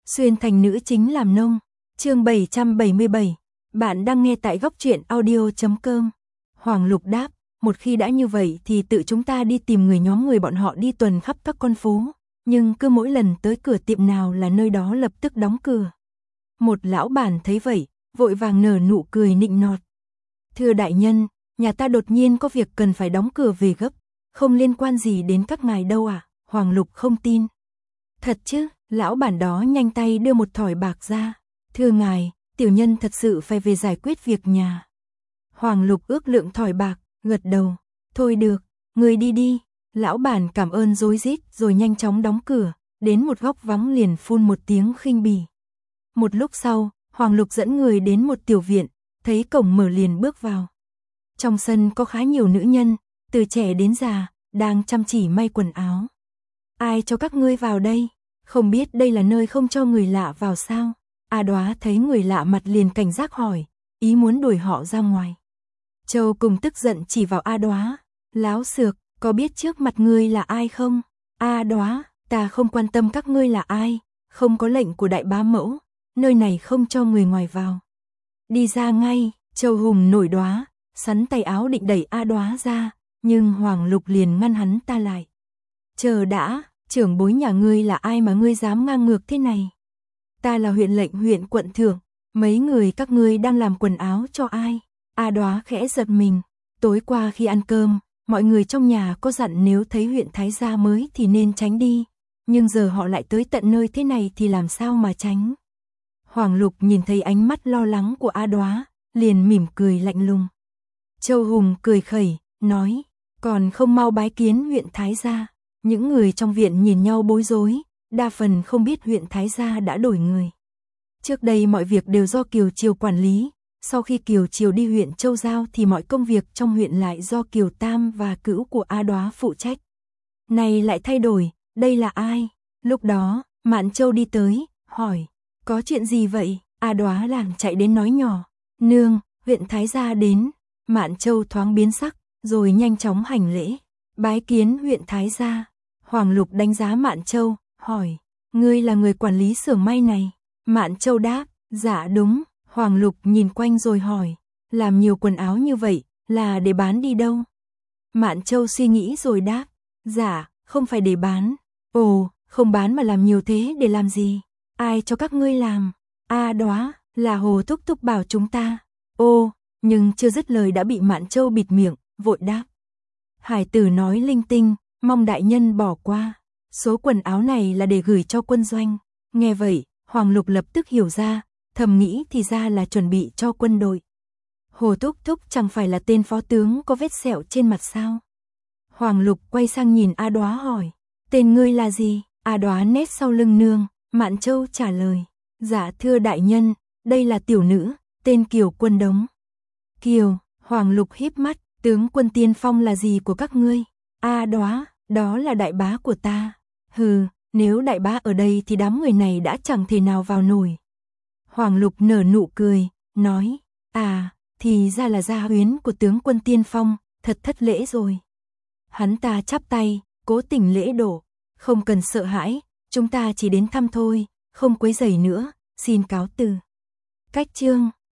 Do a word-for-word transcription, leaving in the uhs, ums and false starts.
Xuyên thành nữ chính làm nông. Chương bảy trăm bảy mươi bảy. Bạn đang nghe tại góc truyện audio chấm com. Hoàng Lục đáp, một khi đã như vậy thì tự chúng ta đi tìm người nhóm người bọn họ đi tuần khắp các con phố, nhưng cứ mỗi lần tới cửa tiệm nào là nơi đó lập tức đóng cửa. Một lão bản thấy vậy, vội vàng nở nụ cười nịnh nọt. Thưa đại nhân, nhà ta đột nhiên có việc cần phải đóng cửa về gấp, không liên quan gì đến các ngài đâu à? Hoàng Lục không tin. Thật chứ? Lão bản đó nhanh tay đưa một thỏi bạc ra. Thưa ngài, tiểu nhân thật sự phải về giải quyết việc nhà. Hoàng Lục ước lượng thỏi bạc, gật đầu. Thôi được, người đi đi. Lão bản cảm ơn rối rít rồi nhanh chóng đóng cửa, đến một góc vắng liền phun một tiếng khinh bỉ. Một lúc sau, Hoàng Lục dẫn người đến một tiểu viện, thấy cổng mở liền bước vào. Trong sân có khá nhiều nữ nhân, từ trẻ đến già, đang chăm chỉ may quần áo. Ai cho các ngươi vào đây? Không biết đây là nơi không cho người lạ vào sao? A Đóa thấy người lạ mặt liền cảnh giác hỏi, ý muốn đuổi họ ra ngoài. Châu cùng tức giận chỉ vào A Đóa, láo xược, có biết trước mặt ngươi là ai không? A Đóa, ta không quan tâm các ngươi là ai, không có lệnh của đại bá mẫu, nơi này không cho người ngoài vào. Đi ra ngay. Châu Hùng nổi đoá, sắn tay áo định đẩy A Đóa ra, nhưng Hoàng Lục liền ngăn hắn ta lại. Chờ đã, trưởng bối nhà ngươi là ai mà ngươi dám ngang ngược thế này? Ta là huyện lệnh huyện quận thưởng, mấy người các ngươi đang làm quần áo cho ai? A Đóa khẽ giật mình, tối qua khi ăn cơm, mọi người trong nhà có dặn nếu thấy huyện thái gia mới thì nên tránh đi, nhưng giờ họ lại tới tận nơi thế này thì làm sao mà tránh? Hoàng Lục nhìn thấy ánh mắt lo lắng của A Đóa, liền mỉm cười lạnh lùng. Châu Hùng cười khẩy, nói, còn không mau bái kiến huyện thái gia. Những người trong viện nhìn nhau bối rối, đa phần không biết huyện thái gia đã đổi người. Trước đây mọi việc đều do Kiều Triều quản lý, sau khi Kiều Triều đi huyện Châu Giao thì mọi công việc trong huyện lại do Kiều Tam và cữu của A Đóa phụ trách. Này lại thay đổi, đây là ai? Lúc đó, Mạn Châu đi tới, hỏi, có chuyện gì vậy? A Đóa làng chạy đến nói nhỏ, nương, huyện thái gia đến. Mạn Châu thoáng biến sắc, rồi nhanh chóng hành lễ, bái kiến huyện thái gia. Hoàng Lục đánh giá Mạn Châu, hỏi, ngươi là người quản lý xưởng may này? Mạn Châu đáp, dạ đúng. Hoàng Lục nhìn quanh rồi hỏi, làm nhiều quần áo như vậy, là để bán đi đâu? Mạn Châu suy nghĩ rồi đáp, dạ, không phải để bán. Ồ, không bán mà làm nhiều thế để làm gì? Ai cho các ngươi làm? A Đóa, là Hồ Thúc Thúc bảo chúng ta. Ô, nhưng chưa dứt lời đã bị Mạn Châu bịt miệng, vội đáp. Hải tử nói linh tinh, mong đại nhân bỏ qua. Số quần áo này là để gửi cho quân doanh. Nghe vậy, Hoàng Lục lập tức hiểu ra, thầm nghĩ thì ra là chuẩn bị cho quân đội. Hồ Thúc Thúc chẳng phải là tên phó tướng có vết sẹo trên mặt sao? Hoàng Lục quay sang nhìn A Đóa hỏi, tên ngươi là gì? A Đóa nét sau lưng nương, Mạn Châu trả lời, dạ thưa đại nhân, đây là tiểu nữ, tên Kiều Quân Đống. Kiều, Hoàng Lục híp mắt, tướng quân tiên phong là gì của các ngươi? A Đóa, đó là đại bá của ta. Hừ, nếu đại bá ở đây thì đám người này đã chẳng thể nào vào nổi. Hoàng Lục nở nụ cười, nói, à, thì ra là gia huyến của tướng quân tiên phong, thật thất lễ rồi. Hắn ta chắp tay, cố tình lễ độ, không cần sợ hãi, chúng ta chỉ đến thăm thôi, không quấy rầy nữa, xin cáo từ. Cách chương